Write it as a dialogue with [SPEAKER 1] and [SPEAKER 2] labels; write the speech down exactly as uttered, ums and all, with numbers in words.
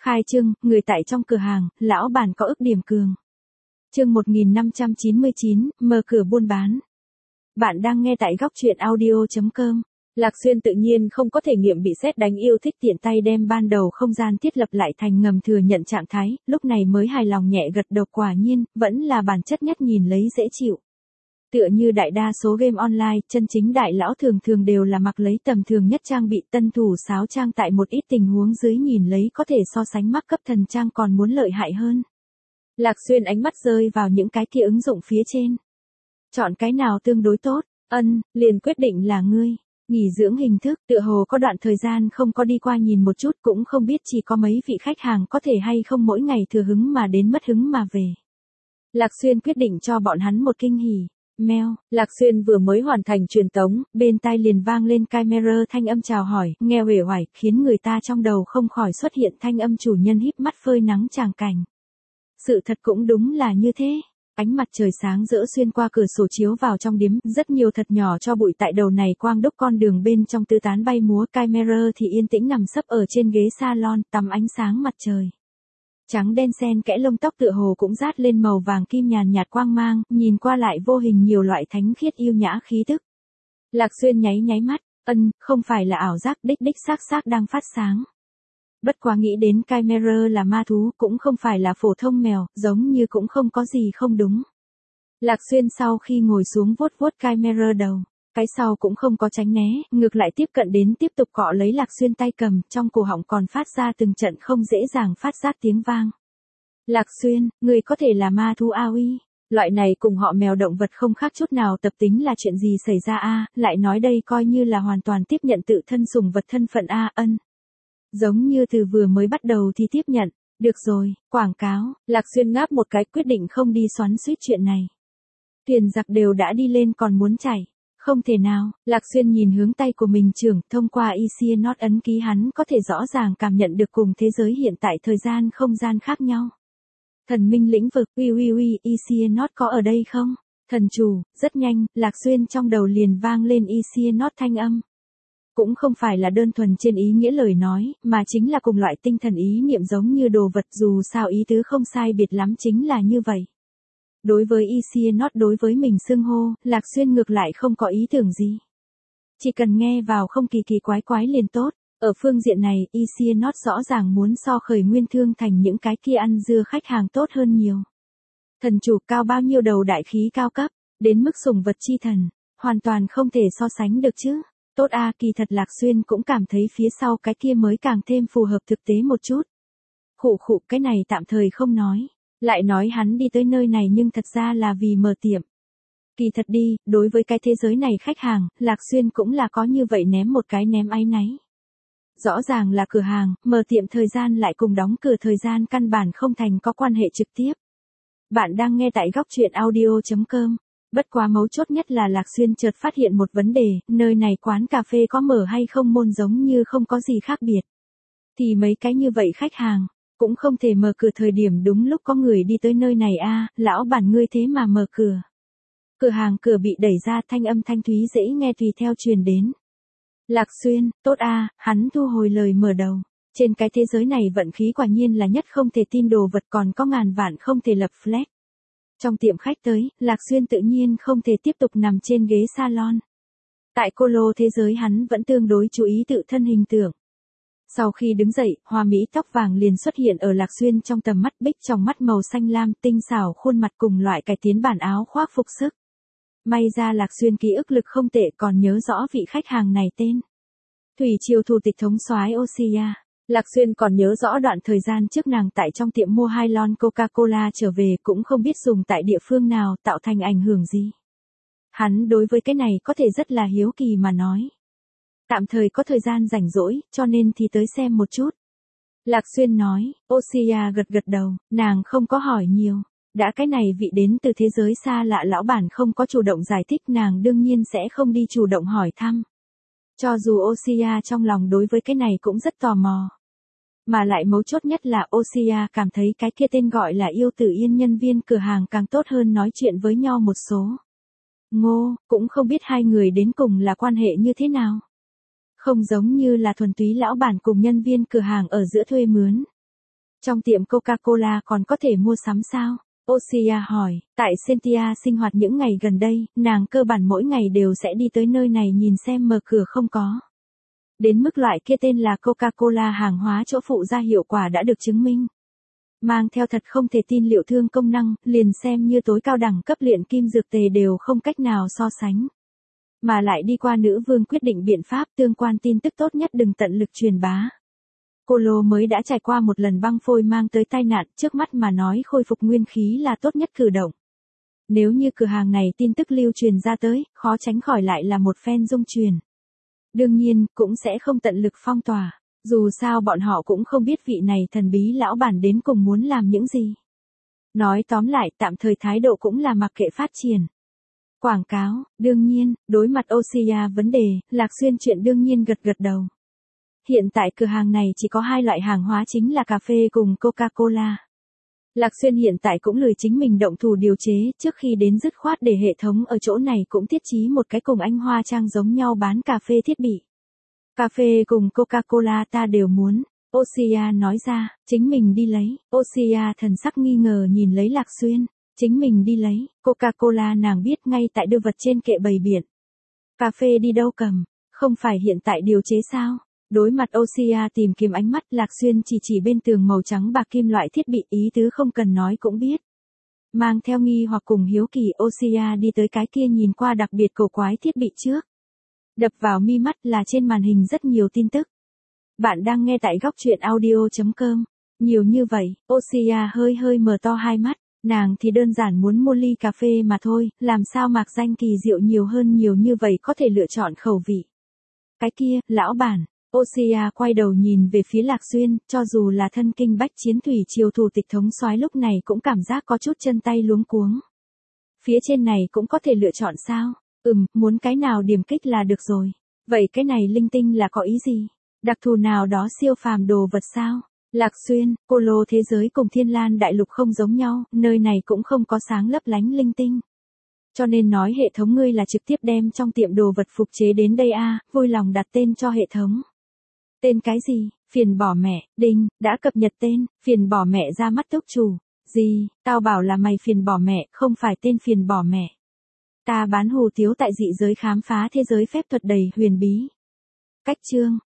[SPEAKER 1] Khai trương, người tại trong cửa hàng, lão bản có ức điểm cường. Chương một nghìn năm trăm chín mươi chín, mở cửa buôn bán. Bạn đang nghe tại góc truyện audio chấm com. Lạc Xuyên tự nhiên không có thể nghiệm bị sét đánh, yêu thích tiện tay đem ban đầu không gian thiết lập lại thành ngầm thừa nhận trạng thái, lúc này mới hài lòng nhẹ gật đầu, quả nhiên, vẫn là bản chất nhất nhìn lấy dễ chịu. Tựa như đại đa số game online, chân chính đại lão thường thường đều là mặc lấy tầm thường nhất trang bị, tân thủ sáo trang tại một ít tình huống dưới nhìn lấy có thể so sánh mắc cấp thần trang còn muốn lợi hại hơn. Lạc Xuyên ánh mắt rơi vào những cái kia ứng dụng phía trên. Chọn cái nào tương đối tốt, ân, liền quyết định là ngươi. Nghỉ dưỡng hình thức, tựa hồ có đoạn thời gian không có đi qua nhìn một chút, cũng không biết chỉ có mấy vị khách hàng có thể hay không mỗi ngày thừa hứng mà đến mất hứng mà về. Lạc Xuyên quyết định cho bọn hắn một kinh hỉ. Meo, Lạc Xuyên vừa mới hoàn thành truyền tống, bên tai liền vang lên camera thanh âm chào hỏi, nghe uể oải, khiến người ta trong đầu không khỏi xuất hiện thanh âm chủ nhân híp mắt phơi nắng tràng cảnh. Sự thật cũng đúng là như thế. Ánh mặt trời sáng rỡ xuyên qua cửa sổ chiếu vào trong điếm, rất nhiều thật nhỏ cho bụi tại đầu này quang đúc con đường bên trong tứ tán bay múa, camera thì yên tĩnh nằm sấp ở trên ghế salon, tắm ánh sáng mặt trời. Trắng đen xen kẽ lông tóc tựa hồ cũng rát lên màu vàng kim nhàn nhạt quang mang, nhìn qua lại vô hình nhiều loại thánh khiết yêu nhã khí tức. Lạc Xuyên nháy nháy mắt, ân, không phải là ảo giác, đích đích xác xác đang phát sáng. Bất quá nghĩ đến camera là ma thú, cũng không phải là phổ thông mèo, giống như cũng không có gì không đúng. Lạc Xuyên sau khi ngồi xuống vuốt vuốt camera đầu, cái sau cũng không có tránh né, ngược lại tiếp cận đến tiếp tục cọ lấy Lạc Xuyên tay cầm, trong cổ họng còn phát ra từng trận không dễ dàng phát giác tiếng vang. Lạc Xuyên, người có thể là ma thú a uy, loại này cùng họ mèo động vật không khác chút nào tập tính là chuyện gì xảy ra a, lại nói đây coi như là hoàn toàn tiếp nhận tự thân sủng vật thân phận a, ân. Giống như từ vừa mới bắt đầu thì tiếp nhận, được rồi, quảng cáo, Lạc Xuyên ngáp một cái quyết định không đi xoắn xuýt chuyện này. Tiền giặc đều đã đi lên còn muốn chảy, không thể nào, Lạc Xuyên nhìn hướng tay của mình trưởng, thông qua Icianot ấn ký hắn có thể rõ ràng cảm nhận được cùng thế giới hiện tại thời gian không gian khác nhau. Thần minh lĩnh vực, uy uy uy, Icianot có ở đây không? Thần chủ, rất nhanh, Lạc Xuyên trong đầu liền vang lên Icianot thanh âm. Cũng không phải là đơn thuần trên ý nghĩa lời nói, mà chính là cùng loại tinh thần ý niệm giống như đồ vật, dù sao ý tứ không sai biệt lắm chính là như vậy. Đối với Icianot đối với mình xưng hô, Lạc Xuyên ngược lại không có ý tưởng gì. Chỉ cần nghe vào không kỳ kỳ quái quái liền tốt, ở phương diện này Icianot rõ ràng muốn so khởi nguyên thương thành những cái kia ăn dưa khách hàng tốt hơn nhiều. Thần chủ cao bao nhiêu đầu đại khí cao cấp, đến mức sủng vật chi thần, hoàn toàn không thể so sánh được chứ. Tốt a, à, kỳ thật Lạc Xuyên cũng cảm thấy phía sau cái kia mới càng thêm phù hợp thực tế một chút. Khụ khụ, cái này tạm thời không nói. Lại nói hắn đi tới nơi này nhưng thật ra là vì mở tiệm. Kỳ thật đi, đối với cái thế giới này khách hàng, Lạc Xuyên cũng là có như vậy ném một cái ném áy náy. Rõ ràng là cửa hàng, mở tiệm thời gian lại cùng đóng cửa thời gian căn bản không thành có quan hệ trực tiếp. Bạn đang nghe tại góc truyện audio chấm com. Bất quá mấu chốt nhất là Lạc Xuyên chợt phát hiện một vấn đề, nơi này quán cà phê có mở hay không môn giống như không có gì khác biệt. Thì mấy cái như vậy khách hàng, cũng không thể mở cửa thời điểm đúng lúc có người đi tới nơi này a, lão bản ngươi thế mà mở cửa. Cửa hàng cửa bị đẩy ra, thanh âm thanh thúy dễ nghe tùy theo truyền đến. Lạc Xuyên, tốt a, hắn thu hồi lời mở đầu. Trên cái thế giới này vận khí quả nhiên là nhất không thể tin đồ vật, còn có ngàn vạn không thể lập flag. Trong tiệm khách tới, Lạc Xuyên tự nhiên không thể tiếp tục nằm trên ghế salon. Tại cô lô thế giới hắn vẫn tương đối chú ý tự thân hình tượng. Sau khi đứng dậy, hoa mỹ tóc vàng liền xuất hiện ở Lạc Xuyên trong tầm mắt, bích trong mắt màu xanh lam, tinh xảo khuôn mặt cùng loại cải tiến bản áo khoác phục sức. May ra Lạc Xuyên ký ức lực không tệ, còn nhớ rõ vị khách hàng này tên. Thủy Triều thủ tịch thống soái Osia. Lạc Xuyên còn nhớ rõ đoạn thời gian trước nàng tại trong tiệm mua hai lon Coca-Cola trở về, cũng không biết dùng tại địa phương nào, tạo thành ảnh hưởng gì. Hắn đối với cái này có thể rất là hiếu kỳ mà nói. Tạm thời có thời gian rảnh rỗi, cho nên thì tới xem một chút. Lạc Xuyên nói, Osia gật gật đầu, nàng không có hỏi nhiều. Đã cái này vị đến từ thế giới xa lạ lão bản không có chủ động giải thích, nàng đương nhiên sẽ không đi chủ động hỏi thăm. Cho dù Osia trong lòng đối với cái này cũng rất tò mò. Mà lại mấu chốt nhất là Osia cảm thấy cái kia tên gọi là yêu tử yên nhân viên cửa hàng càng tốt hơn nói chuyện với nhau một số. Ngô, cũng không biết hai người đến cùng là quan hệ như thế nào. Không giống như là thuần túy lão bản cùng nhân viên cửa hàng ở giữa thuê mướn. Trong tiệm Coca-Cola còn có thể mua sắm sao? Osia hỏi, tại Cynthia sinh hoạt những ngày gần đây, nàng cơ bản mỗi ngày đều sẽ đi tới nơi này nhìn xem mở cửa không có. Đến mức loại kia tên là Coca-Cola hàng hóa chỗ phụ ra hiệu quả đã được chứng minh. Mang theo thật không thể tin liệu thương công năng, liền xem như tối cao đẳng cấp luyện kim dược tề đều không cách nào so sánh. Mà lại đi qua nữ vương quyết định biện pháp tương quan tin tức tốt nhất đừng tận lực truyền bá. Cô Lô mới đã trải qua một lần băng phôi mang tới tai nạn, trước mắt mà nói khôi phục nguyên khí là tốt nhất cử động. Nếu như cửa hàng này tin tức lưu truyền ra tới, khó tránh khỏi lại là một phen dung truyền. Đương nhiên, cũng sẽ không tận lực phong tỏa, dù sao bọn họ cũng không biết vị này thần bí lão bản đến cùng muốn làm những gì. Nói tóm lại, tạm thời thái độ cũng là mặc kệ phát triển. Quảng cáo, đương nhiên, đối mặt Osia vấn đề, Lạc Xuyên chuyện đương nhiên gật gật đầu. Hiện tại cửa hàng này chỉ có hai loại hàng hóa chính là cà phê cùng Coca-Cola. Lạc Xuyên hiện tại cũng lười chính mình động thủ điều chế, trước khi đến dứt khoát để hệ thống ở chỗ này cũng thiết trí một cái cùng anh Hoa Trang giống nhau bán cà phê thiết bị. Cà phê cùng Coca-Cola ta đều muốn, Osia nói ra, chính mình đi lấy. Osia thần sắc nghi ngờ nhìn lấy Lạc Xuyên, chính mình đi lấy, Coca-Cola nàng biết ngay tại đưa vật trên kệ bày biện. Cà phê đi đâu cầm, không phải hiện tại điều chế sao? Đối mặt Osia tìm kiếm ánh mắt, Lạc Xuyên chỉ chỉ bên tường màu trắng bạc kim loại thiết bị, ý tứ không cần nói cũng biết. Mang theo nghi hoặc cùng hiếu kỳ, Osia đi tới cái kia nhìn qua đặc biệt cổ quái thiết bị trước. Đập vào mi mắt là trên màn hình rất nhiều tin tức. Bạn đang nghe tại góc truyện audio chấm com. Nhiều như vậy, Osia hơi hơi mở to hai mắt, nàng thì đơn giản muốn mua ly cà phê mà thôi, làm sao mạc danh kỳ diệu nhiều hơn nhiều như vậy có thể lựa chọn khẩu vị. Cái kia, lão bản. Osia quay đầu nhìn về phía Lạc Xuyên, cho dù là thân kinh bách chiến thủy triều thủ tịch thống soái lúc này cũng cảm giác có chút chân tay luống cuống. Phía trên này cũng có thể lựa chọn sao? Ừm, muốn cái nào điểm kích là được rồi. Vậy cái này linh tinh là có ý gì? Đặc thù nào đó siêu phàm đồ vật sao? Lạc Xuyên, cô lô thế giới cùng Thiên Lan đại lục không giống nhau, nơi này cũng không có sáng lấp lánh linh tinh. Cho nên nói hệ thống ngươi là trực tiếp đem trong tiệm đồ vật phục chế đến đây a, à, vui lòng đặt tên cho hệ thống. Tên cái gì? Phiền bỏ mẹ, đinh, đã cập nhật tên, phiền bỏ mẹ ra mắt túc chủ. Gì, tao bảo là mày phiền bỏ mẹ, không phải tên phiền bỏ mẹ. Ta bán hủ tiếu tại dị giới khám phá thế giới phép thuật đầy huyền bí. Cách chương,